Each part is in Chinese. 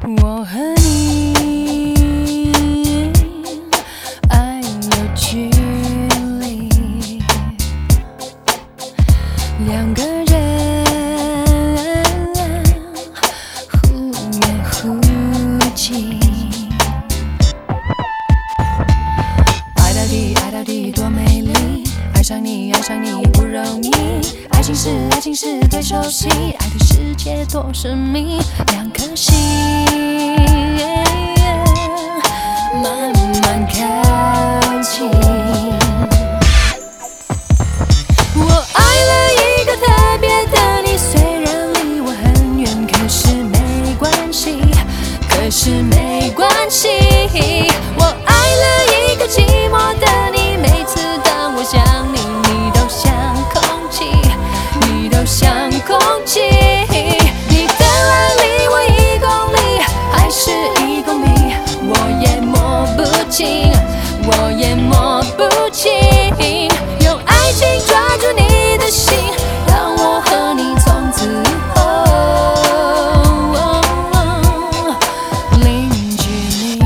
我和你爱有距离，两个人忽远忽近，爱到底，爱到底多美丽，爱上你，爱上你不容易，爱情是最熟悉，爱的世界多神秘，两颗心慢慢靠近。我爱了一个特别的你，虽然离我很远，可是没关系，可是没关系。我爱了一个寂寞的你，每次当我想你，你都像空气，你都像空气。你的爱离我1公里，还是1公里，我也摸不清，我也摸不清。用爱情抓住你的心，让我和你从此以后零距离。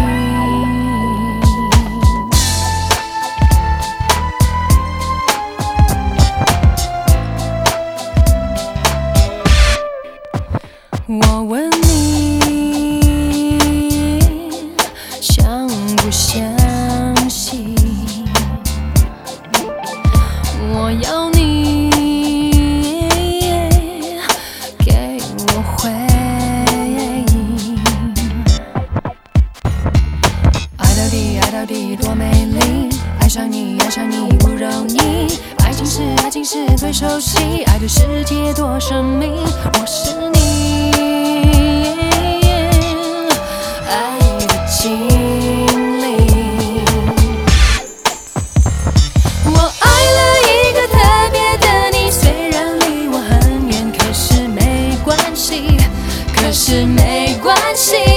我问你，相不相信？我要你给我回应。爱到底，爱到底多美丽，爱上你，爱上你不容易，爱情是最熟悉，爱的世界多神秘，我是你爱的经历。我爱了一个特别的你，虽然离我很远，可是没关系，可是没关系。